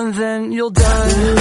and then you'll die.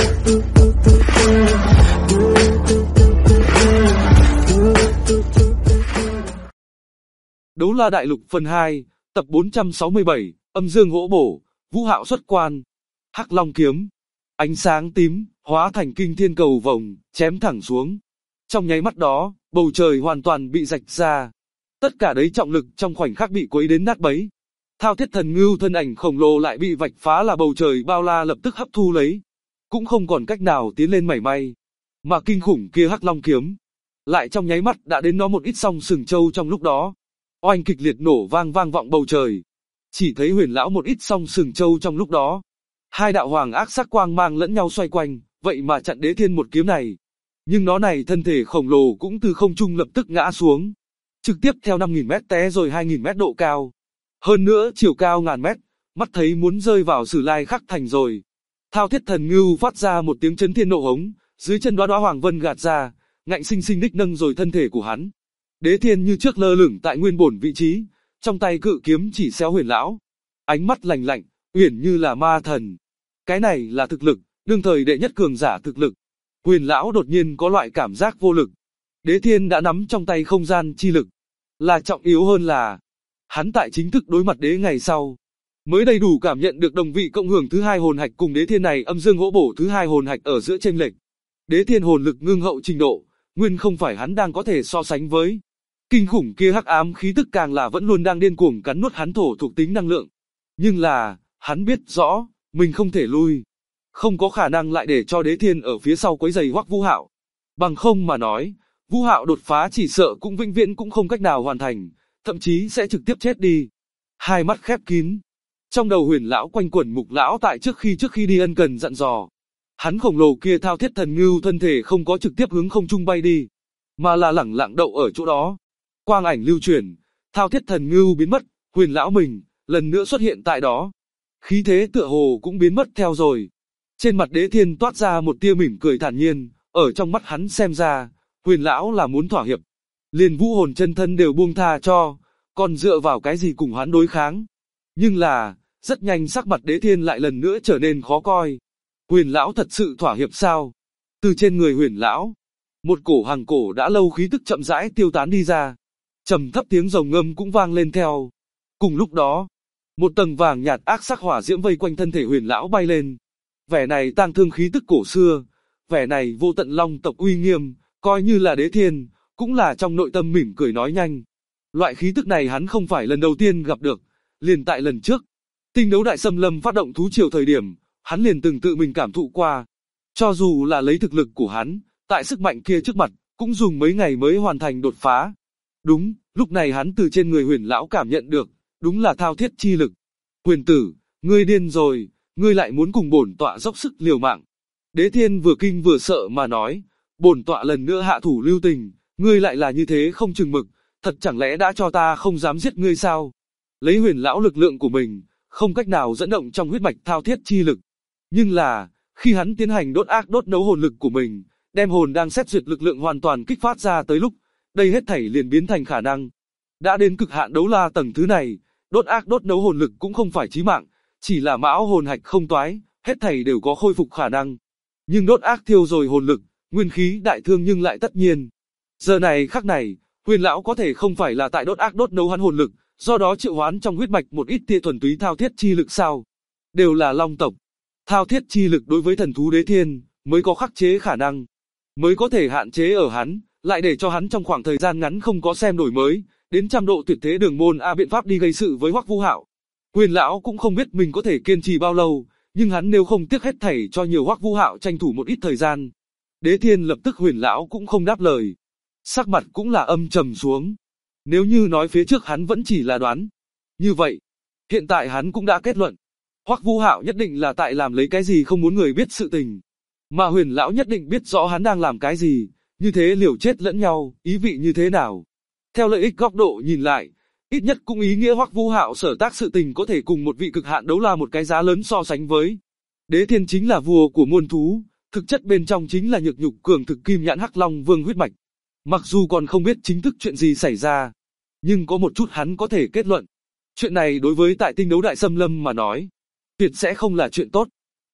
Đấu La Đại Lục phần 2, tập 467, âm dương hỗ bổ, Vũ Hạo xuất quan. Hắc Long kiếm, ánh sáng tím, hóa thành kinh thiên cầu vồng, chém thẳng xuống. Trong nháy mắt đó, bầu trời hoàn toàn bị rạch ra. Tất cả đấy trọng lực trong khoảnh khắc bị quấy đến nát bấy. Thao Thiết Thần Ngưu thân ảnh khổng lồ lại bị vạch phá là bầu trời bao la lập tức hấp thu lấy. Cũng không còn cách nào tiến lên mảy may. Mà kinh khủng kia Hắc Long kiếm, lại trong nháy mắt đã đến nó một ít song sừng châu trong lúc đó. Oanh kịch liệt nổ vang vọng bầu trời. Chỉ thấy Huyền lão một ít song sừng châu trong lúc đó. Hai đạo hoàng ác sắc quang mang lẫn nhau xoay quanh, vậy mà chặn Đế Thiên một kiếm này. Nhưng nó này thân thể khổng lồ cũng từ không trung lập tức ngã xuống. Trực tiếp theo 5.000 mét té rồi 2.000 mét độ cao. Hơn nữa chiều cao ngàn mét, mắt thấy muốn rơi vào Sử Lai Khắc Thành rồi. Thao Thiết Thần Ngưu phát ra một tiếng chấn thiên nộ hống, dưới chân đóa hoàng vân gạt ra, ngạnh sinh sinh đích nâng rồi thân thể của hắn. Đế Thiên như trước lơ lửng tại nguyên bổn vị trí, trong tay cự kiếm chỉ xéo Huyền lão. Ánh mắt lạnh lạnh, uyển như là ma thần. Cái này là thực lực, đương thời đệ nhất cường giả thực lực. Huyền lão đột nhiên có loại cảm giác vô lực. Đế Thiên đã nắm trong tay không gian chi lực. Là trọng yếu hơn là, hắn tại chính thức đối mặt đế ngày sau, mới đầy đủ cảm nhận được đồng vị cộng hưởng thứ hai hồn hạch cùng Đế Thiên này âm dương hỗ bổ thứ hai hồn hạch ở giữa chênh lệch. Đế Thiên hồn lực ngưng hậu trình độ, nguyên không phải hắn đang có thể so sánh với. Kinh khủng kia hắc ám khí tức càng là vẫn luôn đang điên cuồng cắn nuốt hắn thổ thuộc tính năng lượng. Nhưng là, hắn biết rõ, mình không thể lui. Không có khả năng lại để cho Đế Thiên ở phía sau quấy giày Hoắc Vũ Hạo. Bằng không mà nói, Vũ Hạo đột phá chỉ sợ cũng vĩnh viễn cũng không cách nào hoàn thành, thậm chí sẽ trực tiếp chết đi. Hai mắt khép kín. Trong đầu Huyền lão quanh quẩn Mục lão tại trước khi đi ân cần dặn dò. Hắn khổng lồ kia Thao Thiết Thần Ngưu thân thể không có trực tiếp hướng không trung bay đi, mà là lẳng lặng đậu ở chỗ đó. Quang ảnh lưu chuyển, Thao Thiết Thần Ngưu biến mất, Huyền lão mình lần nữa xuất hiện tại đó. Khí thế tựa hồ cũng biến mất theo rồi. Trên mặt Đế Thiên toát ra một tia mỉm cười thản nhiên, ở trong mắt hắn xem ra, Huyền lão là muốn thỏa hiệp. Liền vũ hồn chân thân đều buông tha cho, còn dựa vào cái gì cùng hắn đối kháng. Nhưng là, rất nhanh sắc mặt Đế Thiên lại lần nữa trở nên khó coi. Huyền lão thật sự thỏa hiệp sao? Từ trên người Huyền lão, một cổ hàng cổ đã lâu khí tức chậm rãi tiêu tán đi ra. Trầm thấp tiếng rồng ngâm cũng vang lên theo. Cùng lúc đó, một tầng vàng nhạt ác sắc hỏa diễm vây quanh thân thể Huyền lão bay lên. Vẻ này tang thương khí tức cổ xưa, vẻ này vô tận long tộc uy nghiêm, coi như là Đế Thiên, cũng là trong nội tâm mỉm cười nói nhanh. Loại khí tức này hắn không phải lần đầu tiên gặp được, liền tại lần trước. Tinh đấu đại xâm lâm phát động thú triều thời điểm, hắn liền từng tự mình cảm thụ qua. Cho dù là lấy thực lực của hắn, tại sức mạnh kia trước mặt, cũng dùng mấy ngày mới hoàn thành đột phá. Đúng, lúc này hắn từ trên người Huyền lão cảm nhận được, đúng là thao thiết chi lực. Huyền tử, ngươi điên rồi, ngươi lại muốn cùng bổn tọa dốc sức liều mạng. Đế Thiên vừa kinh vừa sợ mà nói, bổn tọa lần nữa hạ thủ lưu tình, ngươi lại là như thế không chừng mực, thật chẳng lẽ đã cho ta không dám giết ngươi sao? Lấy Huyền lão lực lượng của mình, không cách nào dẫn động trong huyết mạch thao thiết chi lực. Nhưng là, khi hắn tiến hành đốt ác đốt nấu hồn lực của mình, đem hồn đang xét duyệt lực lượng hoàn toàn kích phát ra tới lúc, đây hết thảy liền biến thành khả năng. Đã đến cực hạn đấu la tầng thứ này, đốt ác đốt nấu hồn lực cũng không phải chí mạng, chỉ là mão hồn hạch không toái, hết thảy đều có khôi phục khả năng. Nhưng đốt ác thiêu rồi hồn lực, nguyên khí đại thương nhưng lại tất nhiên. Giờ này khắc này, Huyền lão có thể không phải là tại đốt ác đốt nấu hắn hồn lực, do đó triệu hoán trong huyết mạch một ít tia thuần túy thao thiết chi lực sao? Đều là long tộc. Thao thiết chi lực đối với thần thú Đế Thiên, mới có khắc chế khả năng, mới có thể hạn chế ở hắn, lại để cho hắn trong khoảng thời gian ngắn không có xem đổi mới, đến trăm độ tuyệt thế đường môn biện pháp đi gây sự với Hoắc Vũ Hạo. Huyền lão cũng không biết mình có thể kiên trì bao lâu, nhưng hắn nếu không tiếc hết thảy cho nhiều Hoắc Vũ Hạo tranh thủ một ít thời gian. Đế Thiên lập tức Huyền lão cũng không đáp lời, sắc mặt cũng là âm trầm xuống. Nếu như nói phía trước hắn vẫn chỉ là đoán, như vậy, hiện tại hắn cũng đã kết luận, Hoắc Vũ Hạo nhất định là tại làm lấy cái gì không muốn người biết sự tình, mà Huyền lão nhất định biết rõ hắn đang làm cái gì, như thế liều chết lẫn nhau, ý vị như thế nào. Theo lợi ích góc độ nhìn lại, ít nhất cũng ý nghĩa Hoắc Vũ Hạo sở tác sự tình có thể cùng một vị cực hạn đấu la một cái giá lớn so sánh với. Đế Thiên chính là vua của muôn thú, thực chất bên trong chính là nhược nhục cường thực kim nhãn Hắc Long Vương huyết mạch. Mặc dù còn không biết chính thức chuyện gì xảy ra, nhưng có một chút hắn có thể kết luận. Chuyện này đối với tại tinh đấu đại xâm lâm mà nói, tuyệt sẽ không là chuyện tốt.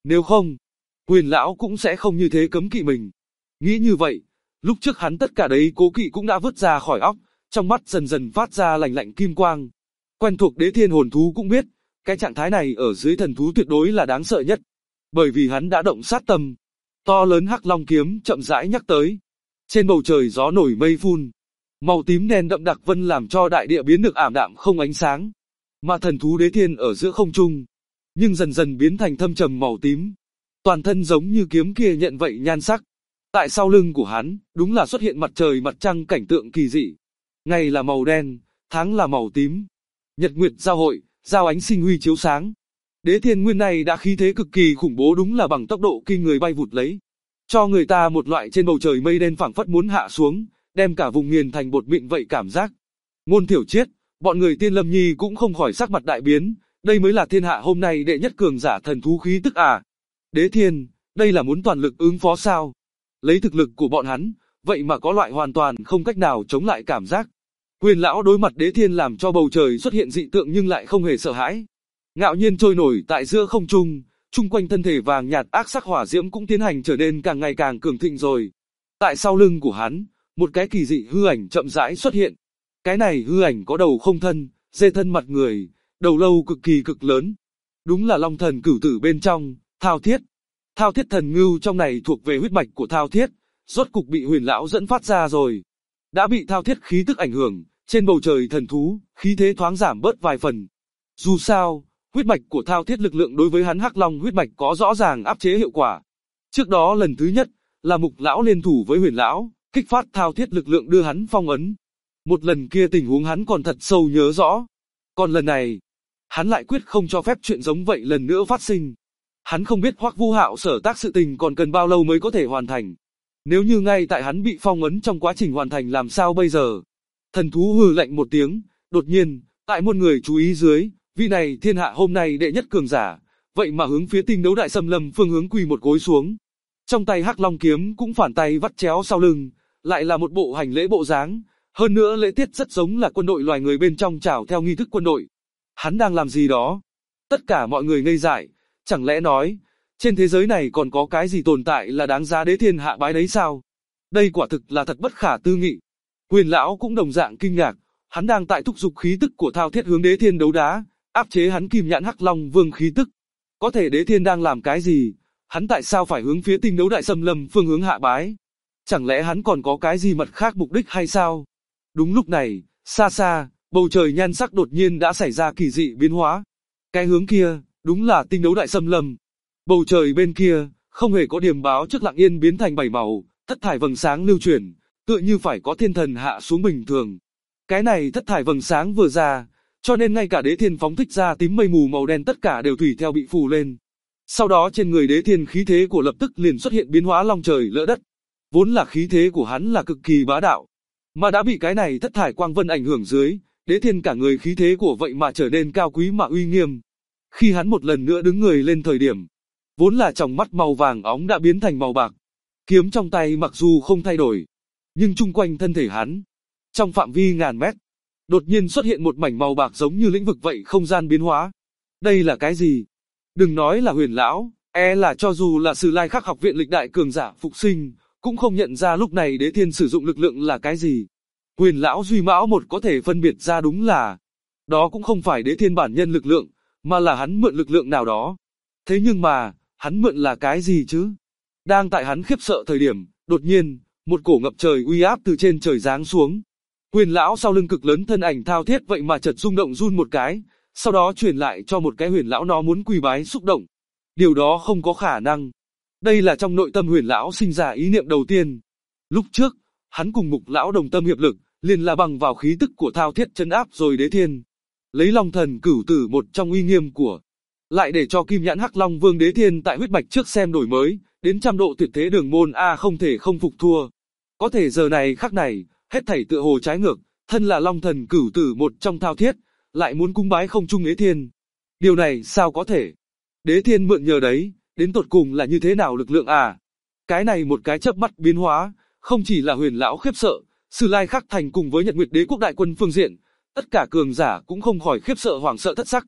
Nếu không, Huyền lão cũng sẽ không như thế cấm kỵ mình. Nghĩ như vậy, lúc trước hắn tất cả đấy cố kỵ cũng đã vứt ra khỏi óc, trong mắt dần dần phát ra lạnh lạnh kim quang. Quen thuộc Đế Thiên hồn thú cũng biết, cái trạng thái này ở dưới thần thú tuyệt đối là đáng sợ nhất, bởi vì hắn đã động sát tâm. To lớn Hắc Long kiếm chậm rãi nhắc tới. Trên bầu trời gió nổi mây phun, màu tím đen đậm đặc vân làm cho đại địa biến được ảm đạm không ánh sáng. Mà thần thú Đế Thiên ở giữa không trung, nhưng dần dần biến thành thâm trầm màu tím. Toàn thân giống như kiếm kia nhận vậy nhan sắc. Tại sau lưng của hắn, đúng là xuất hiện mặt trời mặt trăng cảnh tượng kỳ dị. Ngày là màu đen, tháng là màu tím. Nhật nguyệt giao hội, giao ánh sinh huy chiếu sáng. Đế Thiên nguyên này đã khí thế cực kỳ khủng bố, đúng là bằng tốc độ kinh người bay vụt lấy, cho người ta một loại trên bầu trời mây đen phảng phất muốn hạ xuống, đem cả vùng nghiền thành bột mịn vậy cảm giác. Ngôn Thiểu Triết, bọn người Tiên Lâm Nhi cũng không khỏi sắc mặt đại biến, đây mới là thiên hạ hôm nay đệ nhất cường giả thần thú khí tức à? Đế Thiên, đây là muốn toàn lực ứng phó sao? Lấy thực lực của bọn hắn, vậy mà có loại hoàn toàn không cách nào chống lại cảm giác. Huyền lão đối mặt Đế Thiên làm cho bầu trời xuất hiện dị tượng nhưng lại không hề sợ hãi. Ngạo nhiên trôi nổi tại giữa không trung, chung quanh thân thể vàng nhạt ác sắc hỏa diễm cũng tiến hành trở nên càng ngày càng cường thịnh rồi. Tại sau lưng của hắn, một cái kỳ dị hư ảnh chậm rãi xuất hiện. Cái này hư ảnh có đầu không thân, dê thân mặt người, đầu lâu cực kỳ cực lớn. Đúng là Long Thần Cửu Tử bên trong, Thao Thiết. Thao Thiết thần ngưu trong này thuộc về huyết mạch của Thao Thiết, rốt cục bị Huyền lão dẫn phát ra rồi. Đã bị Thao Thiết khí tức ảnh hưởng, trên bầu trời thần thú, khí thế thoáng giảm bớt vài phần. Dù sao, huyết mạch của Thao Thiết lực lượng đối với hắn Hắc Long huyết mạch có rõ ràng áp chế hiệu quả. Trước đó lần thứ nhất, là Mục lão liên thủ với Huyền lão, kích phát Thao Thiết lực lượng đưa hắn phong ấn. Một lần kia tình huống hắn còn thật sâu nhớ rõ. Còn lần này, hắn lại quyết không cho phép chuyện giống vậy lần nữa phát sinh. Hắn không biết Hoắc Vu Hạo sở tác sự tình còn cần bao lâu mới có thể hoàn thành. Nếu như ngay tại hắn bị phong ấn trong quá trình hoàn thành làm sao bây giờ? Thần thú hừ lạnh một tiếng, đột nhiên, tại muôn người chú ý dưới, vị này thiên hạ hôm nay đệ nhất cường giả, vậy mà hướng phía Tinh Đấu Đại Xâm Lâm phương hướng quỳ một gối xuống. Trong tay Hắc Long kiếm cũng phản tay vắt chéo sau lưng, lại là một bộ hành lễ bộ dáng, hơn nữa lễ tiết rất giống là quân đội loài người bên trong chào theo nghi thức quân đội. Hắn đang làm gì đó? Tất cả mọi người ngây dại, chẳng lẽ nói, trên thế giới này còn có cái gì tồn tại là đáng giá Đế Thiên hạ bái đấy sao? Đây quả thực là thật bất khả tư nghị. Huyền lão cũng đồng dạng kinh ngạc, hắn đang tại thúc giục khí tức của Thao Thiết hướng Đế Thiên đấu đá, áp chế hắn Kim Nhãn Hắc Long Vương khí tức. Có thể Đế Thiên đang làm cái gì? Hắn tại sao phải hướng phía Tinh Đấu Đại Xâm Lâm phương hướng hạ bái? Chẳng lẽ hắn còn có cái gì mặt khác mục đích hay sao? Đúng lúc này, xa xa, bầu trời nhan sắc đột nhiên đã xảy ra kỳ dị biến hóa. Cái hướng kia, đúng là Tinh Đấu Đại Xâm Lâm. Bầu trời bên kia, không hề có điềm báo trước lặng yên biến thành bảy màu, thất thải vầng sáng lưu chuyển, tựa như phải có thiên thần hạ xuống bình thường. Cái này thất thải vầng sáng vừa ra, cho nên ngay cả Đế Thiên phóng thích ra tím mây mù màu đen tất cả đều tùy theo bị phủ lên. Sau đó trên người Đế Thiên khí thế của lập tức liền xuất hiện biến hóa long trời lỡ đất. Vốn là khí thế của hắn là cực kỳ bá đạo, mà đã bị cái này thất thải quang vân ảnh hưởng dưới, Đế Thiên cả người khí thế của vậy mà trở nên cao quý mà uy nghiêm. Khi hắn một lần nữa đứng người lên thời điểm, vốn là tròng mắt màu vàng óng đã biến thành màu bạc. Kiếm trong tay mặc dù không thay đổi, nhưng chung quanh thân thể hắn, trong phạm vi ngàn mét, đột nhiên xuất hiện một mảnh màu bạc giống như lĩnh vực vậy không gian biến hóa. Đây là cái gì? Đừng nói là Huyền lão, là cho dù là Sử Lai Khắc học viện lịch đại cường giả phục sinh, cũng không nhận ra lúc này Đế Thiên sử dụng lực lượng là cái gì. Huyền lão Duy Mão một có thể phân biệt ra đúng là, đó cũng không phải Đế Thiên bản nhân lực lượng, mà là hắn mượn lực lượng nào đó. Thế nhưng mà, hắn mượn là cái gì chứ? Đang tại hắn khiếp sợ thời điểm, đột nhiên, một cổ ngập trời uy áp từ trên trời giáng xuống. Huyền lão sau lưng cực lớn thân ảnh Thao Thiết vậy mà chợt rung động run một cái, sau đó truyền lại cho một cái Huyền lão nó muốn quỳ bái xúc động. Điều đó không có khả năng. Đây là trong nội tâm Huyền lão sinh ra ý niệm đầu tiên. Lúc trước, hắn cùng Mục lão đồng tâm hiệp lực, liền là bằng vào khí tức của Thao Thiết trấn áp rồi Đế Thiên. Lấy Long Thần Cửu Tử một trong uy nghiêm của, lại để cho Kim Nhãn Hắc Long Vương Đế Thiên tại huyết mạch trước xem đổi mới, đến trăm độ tuyệt thế đường môn không thể không phục thua. Có thể giờ này khắc này, hết thảy tựa hồ trái ngược, thân là Long Thần Cửu Tử một trong Thao Thiết, lại muốn cung bái không trung Đế Thiên. Điều này sao có thể? Đế Thiên mượn nhờ đấy, đến tột cùng là như thế nào lực lượng à? Cái này một cái chớp mắt biến hóa, không chỉ là Huyền lão khiếp sợ, Sử Lai Khắc thành cùng với Nhật Nguyệt Đế quốc đại quân phương diện, tất cả cường giả cũng không khỏi khiếp sợ hoảng sợ thất sắc.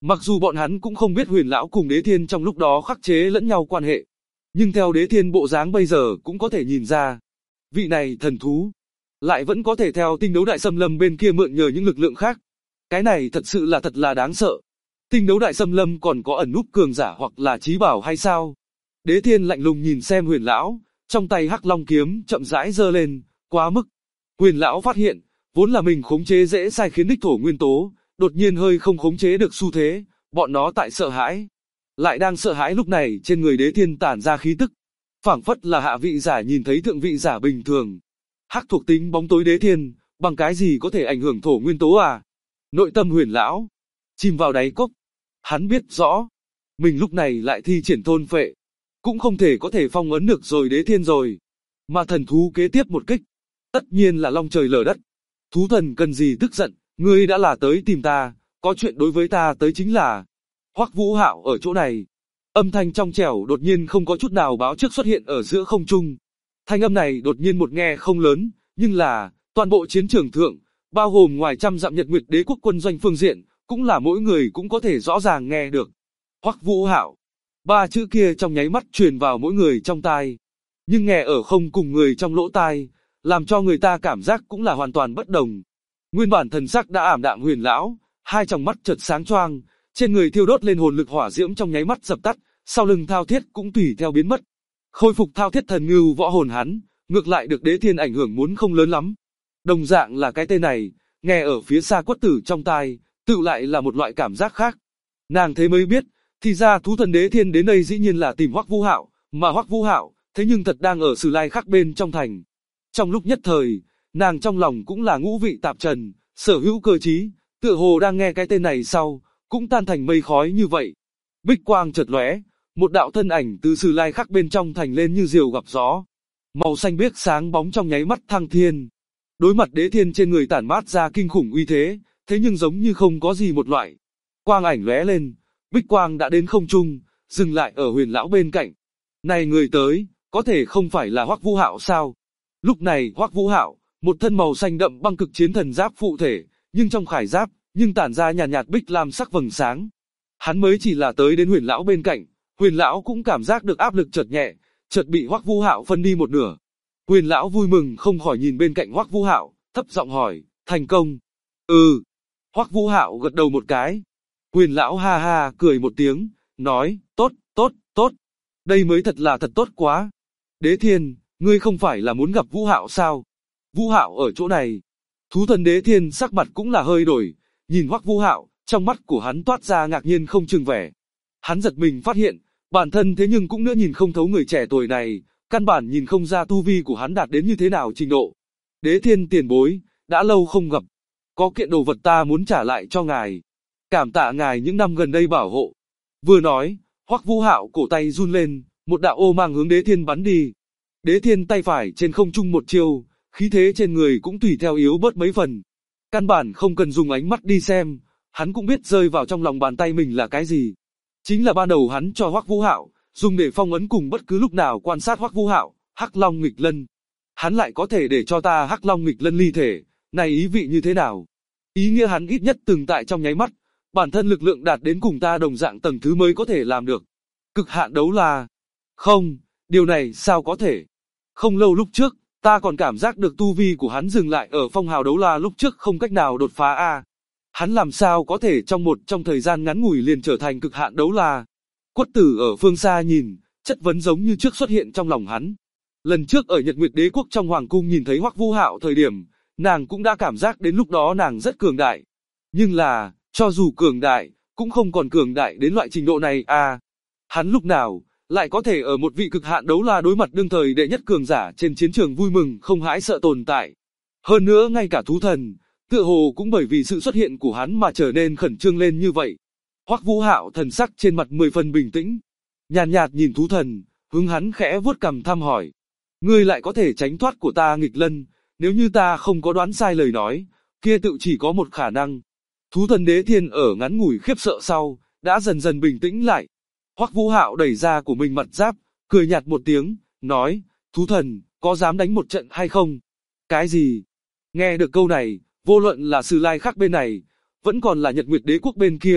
Mặc dù bọn hắn cũng không biết Huyền lão cùng Đế Thiên trong lúc đó khắc chế lẫn nhau quan hệ, nhưng theo Đế Thiên bộ dáng bây giờ cũng có thể nhìn ra, vị này thần thú lại vẫn có thể theo tinh đấu đại xâm lâm bên kia mượn nhờ những lực lượng khác. Cái này thật sự là thật là đáng sợ. Tinh đấu đại xâm lâm còn có ẩn núp cường giả hoặc là trí bảo hay sao? Đế Thiên lạnh lùng nhìn xem Huyền lão, trong tay Hắc Long kiếm chậm rãi giơ lên, quá mức. Huyền lão phát hiện, vốn là mình khống chế dễ sai khiến đích thổ nguyên tố, đột nhiên hơi không khống chế được xu thế, bọn nó tại sợ hãi. Lại đang sợ hãi lúc này trên người Đế Thiên tản ra khí tức, phảng phất là hạ vị giả nhìn thấy thượng vị giả bình thường. Hắc thuộc tính bóng tối Đế Thiên, bằng cái gì có thể ảnh hưởng thổ nguyên tố à? Nội tâm Huyền lão chìm vào đáy cốc. Hắn biết rõ, mình lúc này lại thi triển thôn phệ, cũng không thể có thể phong ấn được rồi Đế Thiên rồi. Mà thần thú kế tiếp một kích, tất nhiên là long trời lở đất. Thú thần cần gì tức giận, ngươi đã là tới tìm ta, có chuyện đối với ta tới chính là. Hoắc Vũ Hạo ở chỗ này. Âm thanh trong trẻo đột nhiên không có chút nào báo trước xuất hiện ở giữa không trung. Thanh âm này đột nhiên một nghe không lớn, nhưng là, toàn bộ chiến trường thượng, bao gồm ngoài trăm dặm Nhật Nguyệt Đế quốc quân doanh phương diện, cũng là mỗi người cũng có thể rõ ràng nghe được. Hoắc Vũ Hạo. Ba chữ kia trong nháy mắt truyền vào mỗi người trong tai. Nhưng nghe ở không cùng người trong lỗ tai, làm cho người ta cảm giác cũng là hoàn toàn bất đồng. Nguyên bản thần sắc đã ảm đạm Huyền lão, hai tròng mắt chợt sáng choang, trên người thiêu đốt lên hồn lực hỏa diễm trong nháy mắt dập tắt, sau lưng thao thiết cũng tùy theo biến mất. Khôi phục thao thiết thần ngưu võ hồn hắn, ngược lại được Đế Thiên ảnh hưởng muốn không lớn lắm. Đồng dạng là cái tên này, nghe ở phía xa Quất Tử trong tai, tự lại là một loại cảm giác khác. Nàng thế mới biết, thì ra thú thần Đế Thiên đến đây dĩ nhiên là tìm Hoắc Vũ Hạo, mà Hoắc Vũ Hạo, thế nhưng thật đang ở Sử Lai Khắc bên trong thành. Trong lúc nhất thời, nàng trong lòng cũng là ngũ vị tạp trần, sở hữu cơ trí, tựa hồ đang nghe cái tên này sau, cũng tan thành mây khói như vậy. Bích quang chợt lóe, một đạo thân ảnh từ Sử Lai Khắc bên trong thành lên như diều gặp gió. Màu xanh biếc sáng bóng trong nháy mắt thăng thiên. Đối mặt Đế Thiên trên người tản mát ra kinh khủng uy thế, thế nhưng giống như không có gì một loại. Quang ảnh lóe lên, bích quang đã đến không trung, dừng lại ở Huyền lão bên cạnh. Này người tới, có thể không phải là Hoắc Vũ Hạo sao? Lúc này Hoắc Vũ Hạo, một thân màu xanh đậm băng cực chiến thần giáp phụ thể, nhưng trong khải giáp, nhưng tản ra nhàn nhạt bích lam sắc vầng sáng. Hắn mới chỉ là tới đến Huyền lão bên cạnh, Huyền lão cũng cảm giác được áp lực chợt nhẹ, chợt bị Hoắc Vũ Hạo phân đi một nửa. Huyền lão vui mừng không khỏi nhìn bên cạnh Hoắc Vũ Hạo, thấp giọng hỏi, thành công? Ừ. Hoắc Vũ Hạo gật đầu một cái. Huyền lão ha ha cười một tiếng, nói, tốt, tốt, tốt. Đây mới thật là thật tốt quá. Đế Thiên, ngươi không phải là muốn gặp Vũ Hạo sao? Vũ Hạo ở chỗ này. Thú thần Đế Thiên sắc mặt cũng là hơi đổi, nhìn Hoắc Vũ Hạo, trong mắt của hắn toát ra ngạc nhiên không chừng vẻ. Hắn giật mình phát hiện, bản thân thế nhưng cũng nữa nhìn không thấu người trẻ tuổi này, căn bản nhìn không ra tu vi của hắn đạt đến như thế nào trình độ. Đế Thiên tiền bối, đã lâu không gặp. Có kiện đồ vật ta muốn trả lại cho ngài. Cảm tạ ngài những năm gần đây bảo hộ. Vừa nói, Hoắc Vũ Hạo cổ tay run lên, một đạo ô mang hướng Đế Thiên bắn đi. Đế Thiên tay phải trên không trung một chiêu, khí thế trên người cũng tùy theo yếu bớt mấy phần. Căn bản không cần dùng ánh mắt đi xem, hắn cũng biết rơi vào trong lòng bàn tay mình là cái gì. Chính là ban đầu hắn cho Hoắc Vũ Hạo, dùng để phong ấn cùng bất cứ lúc nào quan sát Hoắc Vũ Hạo, Hắc Long nghịch lân. Hắn lại có thể để cho ta Hắc Long nghịch lân ly thể, này ý vị như thế nào? Ý nghĩa hắn ít nhất từng tại trong nháy mắt, bản thân lực lượng đạt đến cùng ta đồng dạng tầng thứ mới có thể làm được. Cực hạn đấu la. Không, điều này sao có thể? Không lâu lúc trước, ta còn cảm giác được tu vi của hắn dừng lại ở phong hào đấu la lúc trước không cách nào đột phá a. Hắn làm sao có thể trong thời gian ngắn ngủi liền trở thành cực hạn đấu la? Quất Tử ở phương xa nhìn, chất vấn giống như trước xuất hiện trong lòng hắn. Lần trước ở Nhật Nguyệt Đế quốc trong hoàng cung nhìn thấy Hoắc Vũ Hạo thời điểm, nàng cũng đã cảm giác đến lúc đó nàng rất cường đại. Nhưng là, cho dù cường đại, cũng không còn cường đại đến loại trình độ này à. Hắn lúc nào, lại có thể ở một vị cực hạn đấu la đối mặt đương thời đệ nhất cường giả trên chiến trường vui mừng không hãi sợ tồn tại. Hơn nữa ngay cả thú thần, tựa hồ cũng bởi vì sự xuất hiện của hắn mà trở nên khẩn trương lên như vậy. Hoắc Vũ Hạo thần sắc trên mặt 10 phần bình tĩnh, nhàn nhạt nhìn thú thần, hướng hắn khẽ vuốt cằm thăm hỏi. Ngươi lại có thể tránh thoát của ta nghịch lân, nếu như ta không có đoán sai lời nói, kia tự chỉ có một khả năng. Thú thần Đế Thiên ở ngắn ngủi khiếp sợ sau, đã dần dần bình tĩnh lại. Hoắc Vũ Hạo đẩy ra của mình mặt giáp, cười nhạt một tiếng, nói, thú thần, có dám đánh một trận hay không? Cái gì? Nghe được câu này, vô luận là Sử Lai Khắc bên này, vẫn còn là Nhật Nguyệt Đế quốc bên kia,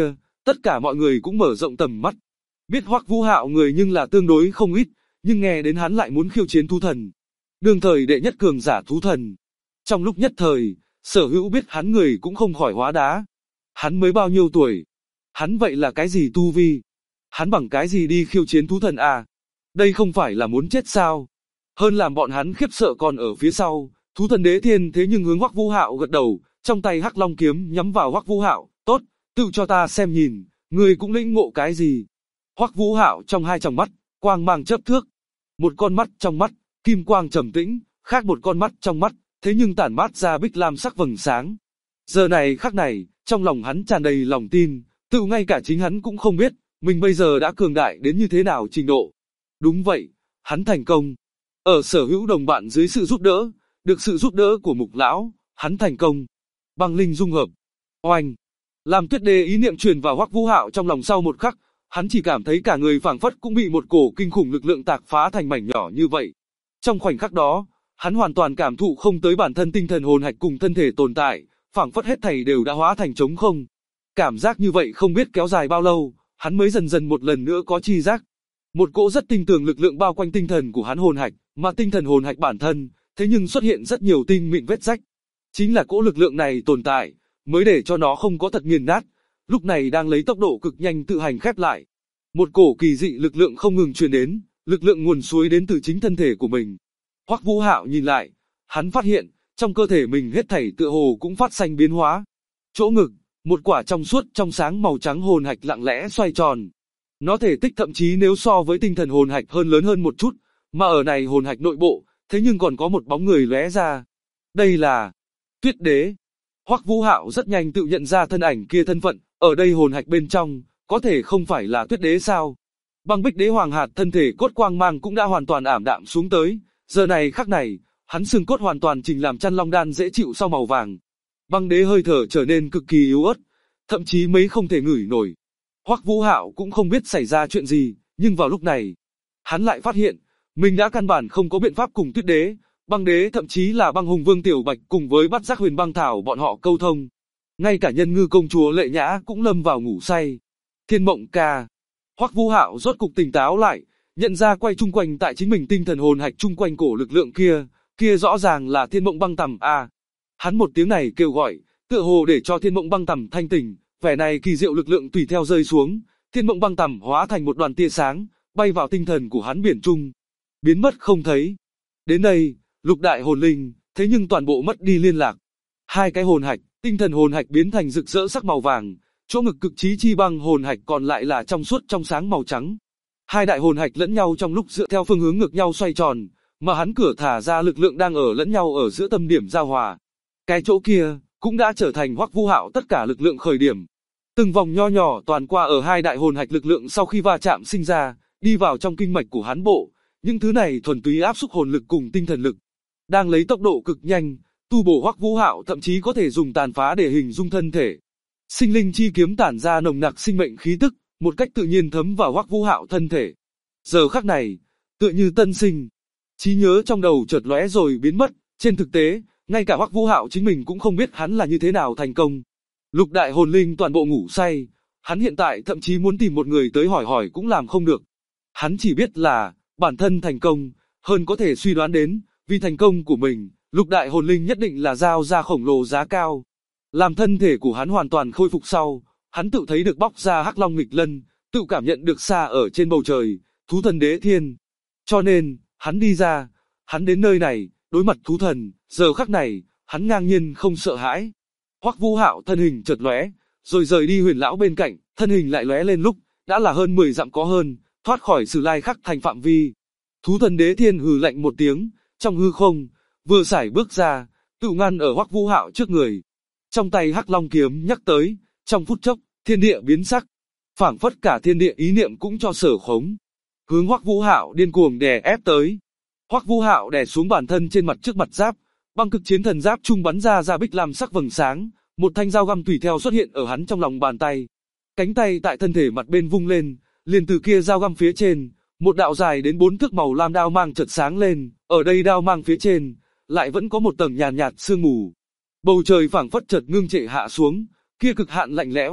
Tất cả mọi người cũng mở rộng tầm mắt. Biết Hoắc Vũ Hạo người nhưng là tương đối không ít, nhưng nghe đến hắn lại muốn khiêu chiến thú thần. Đương thời đệ nhất cường giả thú thần. Trong lúc nhất thời, sở hữu biết hắn người cũng không khỏi hóa đá. Hắn mới bao nhiêu tuổi? Hắn vậy là cái gì tu vi? Hắn bằng cái gì đi khiêu chiến thú thần à? Đây không phải là muốn chết sao? Hơn làm bọn hắn khiếp sợ còn ở phía sau, thú thần Đế Thiên thế nhưng hướng Hoắc Vũ Hạo gật đầu, trong tay Hắc Long kiếm nhắm vào Hoắc Vũ Hạo, "Tốt, tự cho ta xem nhìn, ngươi cũng lĩnh ngộ cái gì?" Hoắc Vũ Hạo trong hai tròng mắt, quang mang chớp thước. Một con mắt trong mắt, kim quang trầm tĩnh, khác một con mắt trong mắt, thế nhưng tản mát ra bích lam sắc vầng sáng. Giờ này khắc này, trong lòng hắn tràn đầy lòng tin, tự ngay cả chính hắn cũng không biết, mình bây giờ đã cường đại đến như thế nào trình độ. Đúng vậy, hắn thành công. Ở sở hữu đồng bạn dưới sự giúp đỡ, được sự giúp đỡ của Mục Lão, hắn thành công. Băng linh dung hợp. Oanh! Làm Tuyết Đế ý niệm truyền vào Hoắc Vũ Hạo trong lòng sau một khắc, hắn chỉ cảm thấy cả người phảng phất cũng bị một cổ kinh khủng lực lượng tạc phá thành mảnh nhỏ như vậy. Trong khoảnh khắc đó, hắn hoàn toàn cảm thụ không tới bản thân tinh thần hồn hạch cùng thân thể tồn tại, phảng phất hết thảy đều đã hóa thành trống không. Cảm giác như vậy không biết kéo dài bao lâu, hắn mới dần dần một lần nữa có chi giác. Một cỗ rất tinh tường lực lượng bao quanh tinh thần của hắn hồn hạch, mà tinh thần hồn hạch bản thân, thế nhưng xuất hiện rất nhiều tinh mịn vết rách. Chính là cỗ lực lượng này tồn tại, mới để cho nó không có thật nghiền nát, lúc này đang lấy tốc độ cực nhanh tự hành khép lại. Một cổ kỳ dị lực lượng không ngừng truyền đến, lực lượng nguồn suối đến từ chính thân thể của mình. Hoắc Vũ Hạo nhìn lại, hắn phát hiện, trong cơ thể mình hết thảy tựa hồ cũng phát sinh biến hóa. Chỗ ngực, một quả trong suốt trong sáng màu trắng hồn hạch lặng lẽ xoay tròn. Nó thể tích thậm chí nếu so với tinh thần hồn hạch hơn lớn hơn một chút, mà ở này hồn hạch nội bộ, thế nhưng còn có một bóng người lóe ra. Đây là Tuyết Đế. Hoắc Vũ Hạo rất nhanh tự nhận ra thân ảnh kia thân phận, ở đây hồn hạch bên trong, có thể không phải là Tuyết Đế sao? Băng Bích Đế Hoàng hạt thân thể cốt quang mang cũng đã hoàn toàn ảm đạm xuống tới, giờ này khắc này, hắn xương cốt hoàn toàn chỉnh làm chăn long đan dễ chịu sau màu vàng. Băng Đế hơi thở trở nên cực kỳ yếu ớt, thậm chí mấy không thể ngửi nổi. Hoắc Vũ Hạo cũng không biết xảy ra chuyện gì, nhưng vào lúc này, hắn lại phát hiện, mình đã căn bản không có biện pháp cùng Tuyết Đế, Băng Đế thậm chí là Băng Hùng Vương Tiểu Bạch cùng với Bát Giác Huyền Băng Thảo bọn họ câu thông. Ngay cả Nhân Ngư công chúa Lệ Nhã cũng lâm vào ngủ say. Thiên Mộng Ca. Hoắc Vũ Hạo rốt cục tỉnh táo lại, nhận ra quay chung quanh tại chính mình tinh thần hồn hạch chung quanh cổ lực lượng kia rõ ràng là Thiên Mộng Băng Tầm a. Hắn một tiếng này kêu gọi, tựa hồ để cho Thiên Mộng Băng Tầm thanh tỉnh, vẻ này kỳ diệu lực lượng tùy theo rơi xuống, Thiên Mộng Băng Tầm hóa thành một đoàn tia sáng, bay vào tinh thần của hắn biển trung, biến mất không thấy. Đến đây, lục đại hồn linh, thế nhưng toàn bộ mất đi liên lạc. Hai cái hồn hạch, tinh thần hồn hạch biến thành rực rỡ sắc màu vàng, chỗ ngực cực trí chi băng hồn hạch còn lại là trong suốt trong sáng màu trắng. Hai đại hồn hạch lẫn nhau trong lúc dựa theo phương hướng ngược nhau xoay tròn, mà hắn cửa thả ra lực lượng đang ở lẫn nhau ở giữa tâm điểm giao hòa. Cái chỗ kia cũng đã trở thành Hoắc Vũ Hạo tất cả lực lượng khởi điểm. Từng vòng nho nhỏ toàn qua ở hai đại hồn hạch lực lượng sau khi va chạm sinh ra, đi vào trong kinh mạch của hắn bộ. Những thứ này thuần túy áp xúc hồn lực cùng tinh thần lực, đang lấy tốc độ cực nhanh, tu bổ Hoắc Vũ Hạo thậm chí có thể dùng tàn phá để hình dung thân thể. Sinh linh chi kiếm tản ra nồng nặc sinh mệnh khí tức, một cách tự nhiên thấm vào Hoắc Vũ Hạo thân thể. Giờ khắc này, tựa như tân sinh, trí nhớ trong đầu chợt lóe rồi biến mất. Trên thực tế, ngay cả Hoắc Vũ Hạo chính mình cũng không biết hắn là như thế nào thành công. Lục đại hồn linh toàn bộ ngủ say, hắn hiện tại thậm chí muốn tìm một người tới hỏi hỏi cũng làm không được. Hắn chỉ biết là bản thân thành công, hơn có thể suy đoán đến, vì thành công của mình, lục đại hồn linh nhất định là giao ra khổng lồ giá cao. Làm thân thể của hắn hoàn toàn khôi phục sau, hắn tự thấy được bóc ra Hắc Long nghịch lân, tự cảm nhận được xa ở trên bầu trời, thú thần Đế Thiên. Cho nên, hắn đi ra, hắn đến nơi này, đối mặt thú thần, giờ khắc này, hắn ngang nhiên không sợ hãi. Hoắc Vũ Hạo thân hình chợt lóe, rồi rời đi Huyền lão bên cạnh, thân hình lại lóe lên lúc, đã là hơn 10 dặm có hơn, thoát khỏi Sử Lai Khắc thành phạm vi. Thú thần Đế Thiên hừ lạnh một tiếng, trong hư không, vừa sải bước ra, tự ngăn ở Hoắc Vũ Hạo trước người. Trong tay Hắc Long kiếm nhắc tới, trong phút chốc, thiên địa biến sắc, phảng phất cả thiên địa ý niệm cũng cho sở khống, hướng Hoắc Vũ Hạo điên cuồng đè ép tới. Hoắc Vũ Hạo đè xuống bản thân trên mặt trước mặt giáp, băng cực chiến thần giáp trung bắn ra bích lam sắc vầng sáng, một thanh dao găm tùy theo xuất hiện ở hắn trong lòng bàn tay. Cánh tay tại thân thể mặt bên vung lên, liền từ kia dao găm phía trên, một đạo dài đến 4 thước màu lam đao mang chợt sáng lên, ở đây đao mang phía trên, lại vẫn có một tầng nhàn nhạt sương mù. Bầu trời phảng phất chợt ngưng trệ hạ xuống, kia cực hạn lạnh lẽo,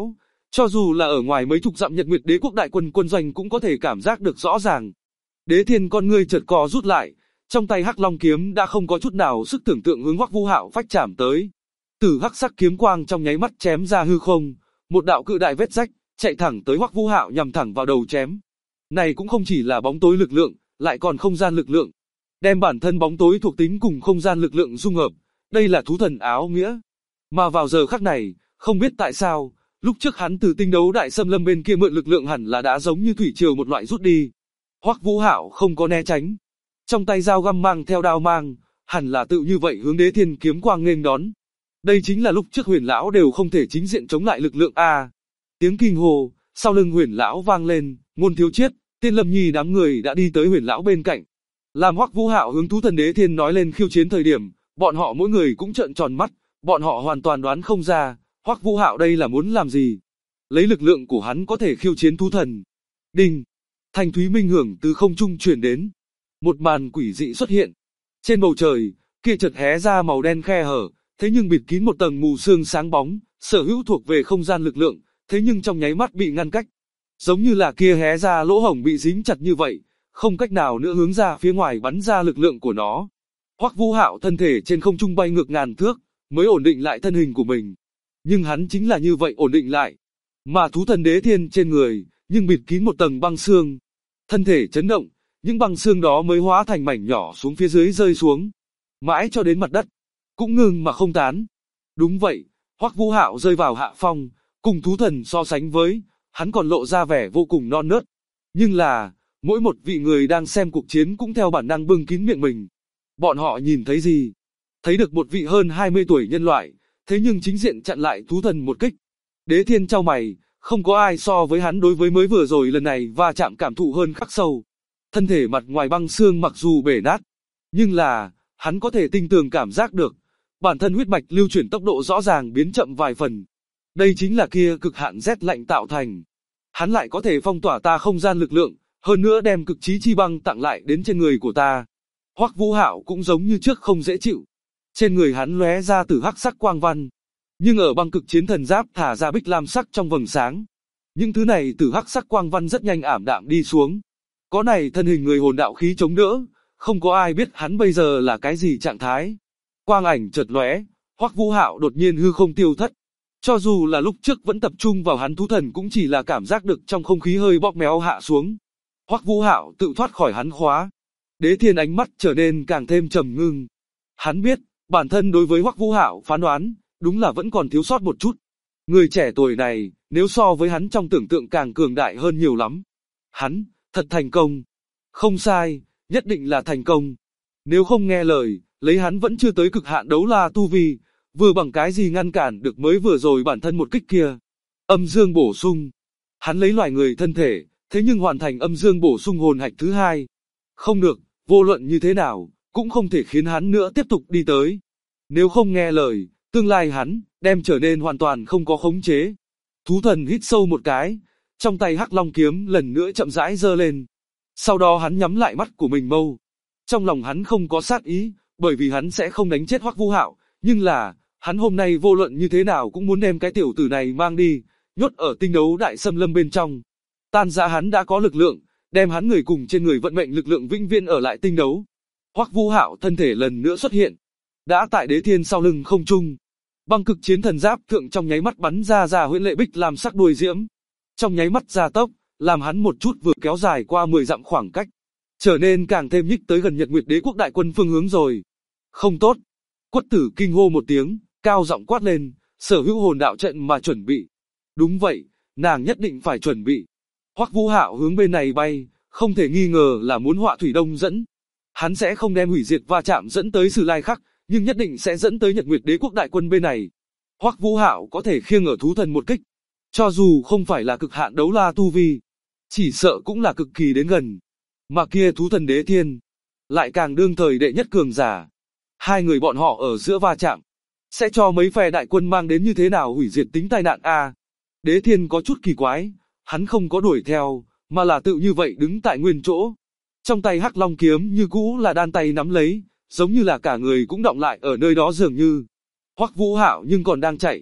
Cho dù là ở ngoài mấy chục dặm Nhật Nguyệt Đế quốc đại quân quân doanh cũng có thể cảm giác được rõ ràng. Đế Thiên con ngươi chợt co rút lại, trong tay Hắc Long kiếm đã không có chút nào sức tưởng tượng hướng Hoắc Vũ Hạo phách chạm tới. Tử hắc sắc kiếm quang trong nháy mắt chém ra hư không, một đạo cự đại vết rách, chạy thẳng tới Hoắc Vũ Hạo nhằm thẳng vào đầu chém. Này cũng không chỉ là bóng tối lực lượng, lại còn không gian lực lượng. Đem bản thân bóng tối thuộc tính cùng không gian lực lượng dung hợp, đây là thú thần áo nghĩa. Mà vào giờ khắc này, không biết tại sao, lúc trước hắn từ tinh đấu đại xâm lâm bên kia mượn lực lượng hẳn là đã giống như thủy triều một loại rút đi. Hoắc Vũ Hạo không có né tránh, trong tay dao găm mang theo đao mang, hẳn là tự như vậy hướng Đế Thiên kiếm quang nghênh đón. Đây chính là lúc trước Huyền lão đều không thể chính diện chống lại lực lượng a. Tiếng kinh hô, sau lưng Huyền lão vang lên, Ngôn Thiếu Chiết, Tiên Lâm Nhi đám người đã đi tới Huyền lão bên cạnh. Làm Hoắc Vũ Hạo hướng thú thần Đế Thiên nói lên khiêu chiến thời điểm, bọn họ mỗi người cũng trợn tròn mắt, bọn họ hoàn toàn đoán không ra, Hoắc Vũ Hạo đây là muốn làm gì. Lấy lực lượng của hắn có thể khiêu chiến thú thần. Đinh! Thanh thúy minh hưởng từ không trung truyền đến. Một màn quỷ dị xuất hiện. Trên bầu trời, kia chợt hé ra màu đen khe hở, thế nhưng bịt kín một tầng mù sương sáng bóng, sở hữu thuộc về không gian lực lượng, thế nhưng trong nháy mắt bị ngăn cách. Giống như là kia hé ra lỗ hổng bị dính chặt như vậy, không cách nào nữa hướng ra phía ngoài bắn ra lực lượng của nó. Hoắc Vũ Hạo thân thể trên không trung bay ngược ngàn thước, mới ổn định lại thân hình của mình. Nhưng hắn chính là như vậy ổn định lại. Mà thú thần Đế Thiên trên người, nhưng bịt kín một tầng băng xương. Thân thể chấn động, những băng xương đó mới hóa thành mảnh nhỏ xuống phía dưới rơi xuống. Mãi cho đến mặt đất, cũng ngừng mà không tán. Đúng vậy, Hoắc Vũ Hạo rơi vào hạ phong, cùng thú thần so sánh với, hắn còn lộ ra vẻ vô cùng non nớt. Nhưng là, mỗi một vị người đang xem cuộc chiến cũng theo bản năng bưng kín miệng mình. Bọn họ nhìn thấy gì? Thấy được một vị hơn 20 tuổi nhân loại, thế nhưng chính diện chặn lại thú thần một kích. Đế Thiên chau mày, không có ai so với hắn đối với mới vừa rồi lần này va chạm cảm thụ hơn khắc sâu. Thân thể mặt ngoài băng xương mặc dù bể nát, nhưng là, hắn có thể tinh tường cảm giác được, bản thân huyết mạch lưu chuyển tốc độ rõ ràng biến chậm vài phần. Đây chính là kia cực hạn rét lạnh tạo thành. Hắn lại có thể phong tỏa ta không gian lực lượng, hơn nữa đem cực chí chi băng tặng lại đến trên người của ta. Hoắc Vũ Hạo cũng giống như trước không dễ chịu. Trên người hắn lóe ra tử hắc sắc quang văn, nhưng ở băng cực chiến thần giáp thả ra bích lam sắc trong vầng sáng. Những thứ này tử hắc sắc quang văn rất nhanh ảm đạm đi xuống. Có này thân hình người hồn đạo khí chống đỡ, không có ai biết hắn bây giờ là cái gì trạng thái. Quang ảnh chợt lóe, Hoắc Vũ Hạo đột nhiên hư không tiêu thất. Cho dù là lúc trước vẫn tập trung vào hắn thú thần cũng chỉ là cảm giác được trong không khí hơi bóp méo hạ xuống. Hoắc Vũ Hạo tự thoát khỏi hắn khóa. Đế Thiên ánh mắt trở nên càng thêm trầm ngưng. Hắn biết, bản thân đối với Hoắc Vũ Hạo phán đoán, đúng là vẫn còn thiếu sót một chút. Người trẻ tuổi này, nếu so với hắn trong tưởng tượng càng cường đại hơn nhiều lắm. Hắn, thật thành công. Không sai, nhất định là thành công. Nếu không nghe lời, lấy hắn vẫn chưa tới cực hạn đấu la tu vi, vừa bằng cái gì ngăn cản được mới vừa rồi bản thân một kích kia. Âm dương bổ sung. Hắn lấy loài người thân thể, thế nhưng hoàn thành âm dương bổ sung hồn hạch thứ hai. Không được, vô luận như thế nào, cũng không thể khiến hắn nữa tiếp tục đi tới. Nếu không nghe lời, tương lai hắn, đem trở nên hoàn toàn không có khống chế. Thú thần hít sâu một cái, trong tay Hắc Long kiếm lần nữa chậm rãi giơ lên. Sau đó hắn nhắm lại mắt của mình mâu. Trong lòng hắn không có sát ý, bởi vì hắn sẽ không đánh chết Hoắc Vũ Hạo, nhưng là, hắn hôm nay vô luận như thế nào cũng muốn đem cái tiểu tử này mang đi, nhốt ở tinh đấu đại xâm lâm bên trong. Tan rã hắn đã có lực lượng, đem hắn người cùng trên người vận mệnh lực lượng vĩnh viễn ở lại tinh đấu. Hoắc Vũ Hạo thân thể lần nữa xuất hiện, đã tại Đế Thiên sau lưng không trung. Băng cực chiến thần giáp thượng trong nháy mắt bắn ra huyễn lệ bích làm sắc đuôi diễm. Trong nháy mắt gia tốc, làm hắn một chút vừa kéo dài qua 10 dặm khoảng cách, trở nên càng thêm nhích tới gần Nhật Nguyệt Đế quốc đại quân phương hướng rồi. Không tốt. Quất tử kinh hô một tiếng, cao giọng quát lên, sở hữu hồn đạo trận mà chuẩn bị. Đúng vậy, nàng nhất định phải chuẩn bị. Hoắc Vũ Hạo hướng bên này bay, không thể nghi ngờ là muốn họa thủy đông dẫn. Hắn sẽ không đem hủy diệt va chạm dẫn tới Sử Lai Khắc, nhưng nhất định sẽ dẫn tới Nhật Nguyệt Đế quốc đại quân bên này. Hoắc Vũ Hạo có thể khiêng ở thú thần một kích, cho dù không phải là cực hạn đấu la tu vi, chỉ sợ cũng là cực kỳ đến gần. Mà kia thú thần Đế Thiên, lại càng đương thời đệ nhất cường giả. Hai người bọn họ ở giữa va chạm, sẽ cho mấy phe đại quân mang đến như thế nào hủy diệt tính tai nạn a. Đế Thiên có chút kỳ quái, hắn không có đuổi theo, mà là tự như vậy đứng tại nguyên chỗ. Trong tay Hắc Long kiếm như cũ là đan tay nắm lấy, giống như là cả người cũng đọng lại ở nơi đó dường như. Hoắc Vũ Hạo nhưng còn đang chạy.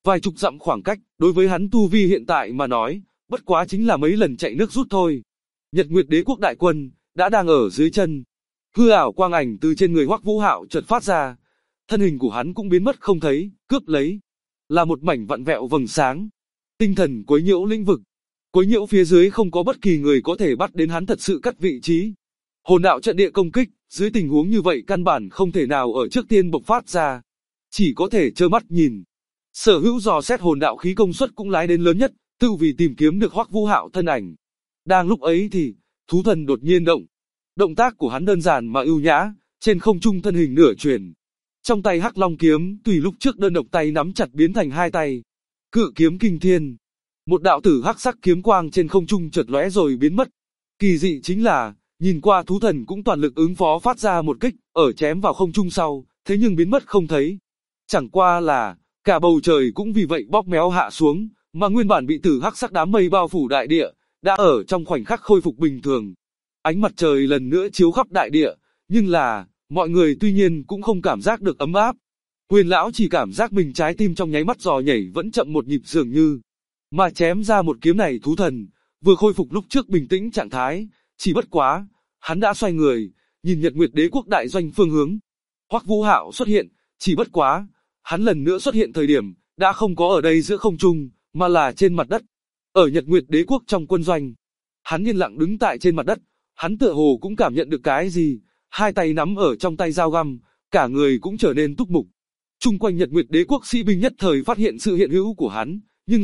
Vài chục dặm khoảng cách, đối với hắn tu vi hiện tại mà nói, bất quá chính là mấy lần chạy nước rút thôi. Nhật Nguyệt Đế quốc đại quân đã đang ở dưới chân. Hư ảo quang ảnh từ trên người Hoắc Vũ Hạo chợt phát ra, thân hình của hắn cũng biến mất không thấy, cướp lấy là một mảnh vặn vẹo vầng sáng. Tinh thần quấy nhiễu lĩnh vực. Quấy nhiễu phía dưới không có bất kỳ người có thể bắt đến hắn, thật sự cắt vị trí. Hồn đạo trận địa công kích, dưới tình huống như vậy căn bản không thể nào ở trước tiên bộc phát ra, chỉ có thể trơ mắt nhìn. Sở Hữu dò xét hồn đạo khí công suất cũng lái đến lớn nhất, tự vì tìm kiếm được Hoắc Vũ Hạo thân ảnh. Đang lúc ấy thì, thú thần đột nhiên động. Động tác của hắn đơn giản mà ưu nhã, trên không trung thân hình nửa chuyển. Trong tay Hắc Long kiếm, tùy lúc trước đơn độc tay nắm chặt biến thành hai tay. Cự kiếm kinh thiên. Một đạo tử hắc sắc kiếm quang trên không trung chợt lóe rồi biến mất. Kỳ dị chính là, nhìn qua thú thần cũng toàn lực ứng phó phát ra một kích, ở chém vào không trung sau, thế nhưng biến mất không thấy. Chẳng qua là, cả bầu trời cũng vì vậy bóp méo hạ xuống, mà nguyên bản bị tử hắc sắc đám mây bao phủ đại địa, đã ở trong khoảnh khắc khôi phục bình thường. Ánh mặt trời lần nữa chiếu khắp đại địa, nhưng là, mọi người tuy nhiên cũng không cảm giác được ấm áp. Huyền lão chỉ cảm giác mình trái tim trong nháy mắt giò nhảy vẫn chậm một nhịp dường như. Mà chém ra một kiếm này thú thần, vừa khôi phục lúc trước bình tĩnh trạng thái, chỉ bất quá, hắn đã xoay người, nhìn Nhật Nguyệt Đế quốc đại doanh phương hướng. Hoắc Vũ Hạo xuất hiện, chỉ bất quá, hắn lần nữa xuất hiện thời điểm, đã không có ở đây giữa không trung, mà là trên mặt đất. Ở Nhật Nguyệt Đế quốc trong quân doanh, hắn yên lặng đứng tại trên mặt đất, hắn tựa hồ cũng cảm nhận được cái gì, hai tay nắm ở trong tay dao găm, cả người cũng trở nên túc mục. Trung quanh Nhật Nguyệt Đế quốc sĩ binh nhất thời phát hiện sự hiện hữu của hắn,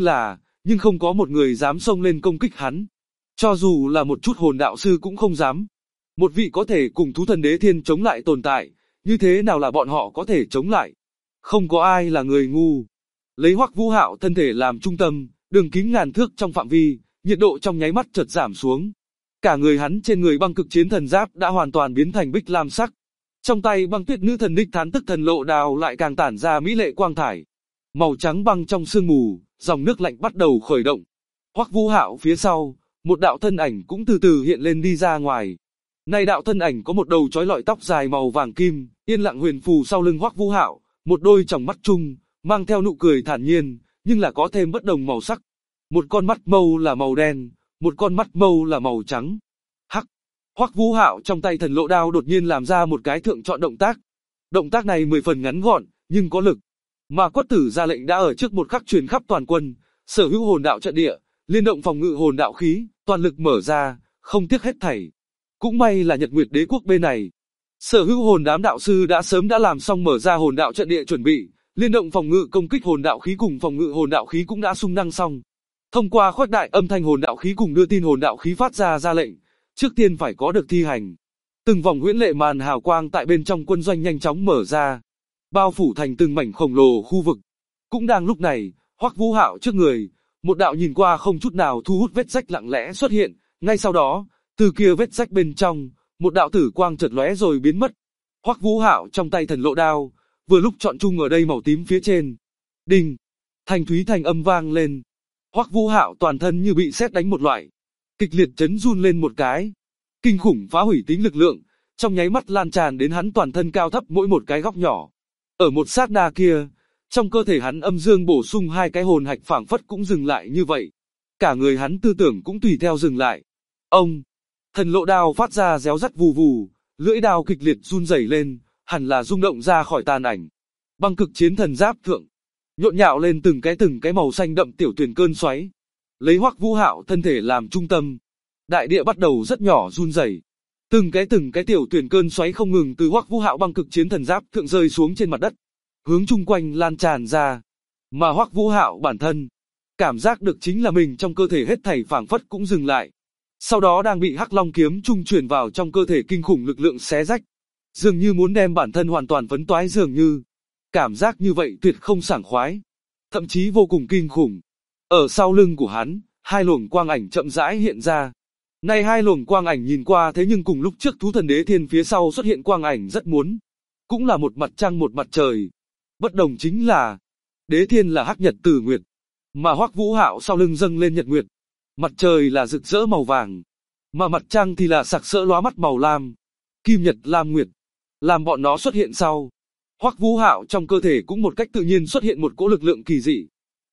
nhưng không có một người dám xông lên công kích hắn. Cho dù là một chút hồn đạo sư cũng không dám. Một vị có thể cùng thú thần đế thiên chống lại tồn tại, như thế nào là bọn họ có thể chống lại? Không có ai là người ngu. Lấy Hoắc Vũ Hạo thân thể làm trung tâm, đường kính ngàn thước trong phạm vi, nhiệt độ trong nháy mắt chợt giảm xuống. Cả người hắn trên người băng cực chiến thần giáp đã hoàn toàn biến thành bích lam sắc. Trong tay băng tuyết nữ thần đích thán tức thần lộ đào lại càng tản ra mỹ lệ quang thải. Màu trắng băng trong sương mù, dòng nước lạnh bắt đầu khởi động. Hoắc Vũ Hạo phía sau, một đạo thân ảnh cũng từ từ hiện lên đi ra ngoài. Này đạo thân ảnh có một đầu chói lọi tóc dài màu vàng kim, yên lặng huyền phù sau lưng Hoắc Vũ Hạo, một đôi tròng mắt chung, mang theo nụ cười thản nhiên, nhưng là có thêm bất đồng màu sắc. Một con mắt mâu là màu đen, một con mắt mâu là màu trắng. Hắc. Hoắc Vũ Hạo trong tay thần lộ đao đột nhiên làm ra một cái thượng chọn động tác. Động tác này 10 phần ngắn gọn, nhưng có lực. Mà Quất Tử ra lệnh đã ở trước một khắc truyền khắp toàn quân, sở hữu hồn đạo trận địa, liên động phòng ngự hồn đạo khí, toàn lực mở ra, không tiếc hết thảy. Cũng may là Nhật Nguyệt Đế quốc bên này, sở hữu hồn đám đạo sư đã sớm đã làm xong mở ra hồn đạo trận địa chuẩn bị, liên động phòng ngự công kích hồn đạo khí cùng phòng ngự hồn đạo khí cũng đã xung năng xong. Thông qua khuếch đại âm thanh hồn đạo khí cùng đưa tin hồn đạo khí phát ra lệnh, trước tiên phải có được thi hành. Từng vòng huyễn lệ màn hào quang tại bên trong quân doanh nhanh chóng mở ra, bao phủ thành từng mảnh khổng lồ khu vực. Cũng đang lúc này, Hoắc Vũ Hạo trước người, một đạo nhìn qua không chút nào thu hút vết rách lặng lẽ xuất hiện, ngay sau đó, từ kia vết rách bên trong, một đạo tử quang chợt lóe rồi biến mất. Hoắc Vũ Hạo trong tay thần lộ đao, vừa lúc chọn chung ở đây màu tím phía trên. Đinh, thanh thúy thanh âm vang lên. Hoắc Vũ Hạo toàn thân như bị sét đánh một loại, kịch liệt chấn run lên một cái. Kinh khủng phá hủy tính lực lượng, trong nháy mắt lan tràn đến hắn toàn thân cao thấp mỗi một cái góc nhỏ. Ở một sát na kia, trong cơ thể hắn âm dương bổ sung hai cái hồn hạch phảng phất cũng dừng lại như vậy. Cả người hắn tư tưởng cũng tùy theo dừng lại. Ông, thần lộ đao phát ra réo rắt vù vù, lưỡi đao kịch liệt run rẩy lên, hẳn là rung động ra khỏi tàn ảnh. Băng cực chiến thần giáp thượng, nhộn nhạo lên từng cái màu xanh đậm tiểu tuyền cơn xoáy. Lấy Hoắc Vũ Hạo thân thể làm trung tâm, đại địa bắt đầu rất nhỏ run rẩy. Từng cái tiểu tuyền cơn xoáy không ngừng từ Hoắc Vũ Hạo băng cực chiến thần giáp thượng rơi xuống trên mặt đất, hướng chung quanh lan tràn ra. Mà Hoắc Vũ Hạo bản thân, cảm giác được chính là mình trong cơ thể hết thảy phảng phất cũng dừng lại. Sau đó đang bị Hắc Long kiếm trung truyền vào trong cơ thể kinh khủng lực lượng xé rách, dường như muốn đem bản thân hoàn toàn phấn toái dường như. Cảm giác như vậy tuyệt không sảng khoái, thậm chí vô cùng kinh khủng. Ở sau lưng của hắn, hai luồng quang ảnh chậm rãi hiện ra. Này hai luồng quang ảnh nhìn qua thế nhưng cùng lúc trước thú thần đế thiên phía sau xuất hiện quang ảnh rất muốn. Cũng là một mặt trăng một mặt trời. Bất đồng chính là, đế thiên là hắc nhật tử nguyệt, mà Hoắc Vũ Hạo sau lưng dâng lên nhật nguyệt. Mặt trời là rực rỡ màu vàng, mà mặt trăng thì là sặc sỡ lóa mắt màu lam. Kim nhật lam nguyệt, làm bọn nó xuất hiện sau. Hoắc Vũ Hạo trong cơ thể cũng một cách tự nhiên xuất hiện một cỗ lực lượng kỳ dị.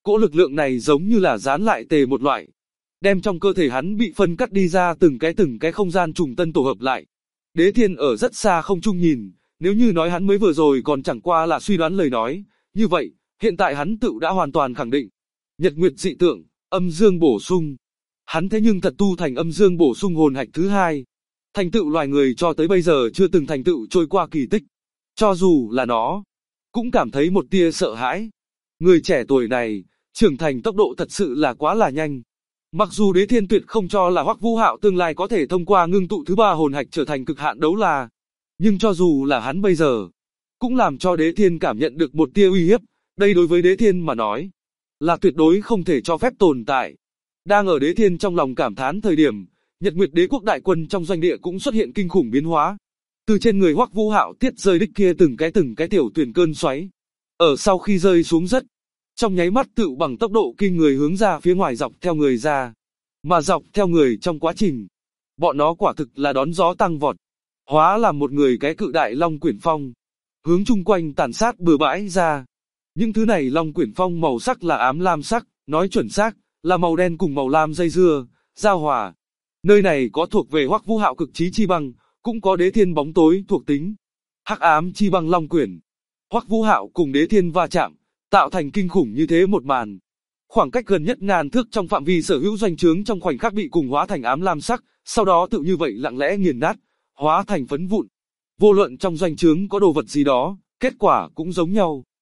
Cỗ lực lượng này giống như là dán lại tề một loại, đem trong cơ thể hắn bị phân cắt đi ra từng cái không gian trùng tân tổ hợp lại. Đế Thiên ở rất xa không trung nhìn, nếu như nói hắn mới vừa rồi còn chẳng qua là suy đoán lời nói, như vậy, hiện tại hắn tự đã hoàn toàn khẳng định. Nhật nguyệt dị tượng, âm dương bổ sung. Hắn thế nhưng thật tu thành âm dương bổ sung hồn hạch thứ hai. Thành tựu loài người cho tới bây giờ chưa từng thành tựu trôi qua kỳ tích. Cho dù là nó, cũng cảm thấy một tia sợ hãi. Người trẻ tuổi này, trưởng thành tốc độ thật sự là quá là nhanh. Mặc dù Đế Thiên tuyệt không cho là Hoắc Vũ Hạo tương lai có thể thông qua ngưng tụ thứ ba hồn hạch trở thành cực hạn đấu la, nhưng cho dù là hắn bây giờ, cũng làm cho Đế Thiên cảm nhận được một tia uy hiếp, đây đối với Đế Thiên mà nói, là tuyệt đối không thể cho phép tồn tại. Đang ở Đế Thiên trong lòng cảm thán thời điểm, Nhật Nguyệt Đế quốc đại quân trong doanh địa cũng xuất hiện kinh khủng biến hóa. Từ trên người Hoắc Vũ Hạo tiết rơi đích kia từng cái tiểu tuyển cơn xoáy. Ở sau khi rơi xuống đất, trong nháy mắt tự bằng tốc độ kinh người hướng ra phía ngoài dọc theo người ra. Mà dọc theo người trong quá trình, bọn nó quả thực là đón gió tăng vọt, hóa làm một người cái cự đại long quyển phong, hướng chung quanh tàn sát bừa bãi ra. Những thứ này long quyển phong màu sắc là ám lam sắc, nói chuẩn xác, là màu đen cùng màu lam dây dưa, giao hòa. Nơi này có thuộc về Hoắc Vũ Hạo cực chí chi băng, cũng có Đế Thiên bóng tối thuộc tính. Hắc ám chi băng long quyển. Hoắc Vũ Hạo cùng Đế Thiên va chạm, tạo thành kinh khủng như thế một màn. Khoảng cách gần nhất ngàn thước trong phạm vi sở hữu doanh trướng trong khoảnh khắc bị cùng hóa thành ám lam sắc, sau đó tự như vậy lặng lẽ nghiền nát, hóa thành phấn vụn. Vô luận trong doanh trướng có đồ vật gì đó, kết quả cũng giống nhau.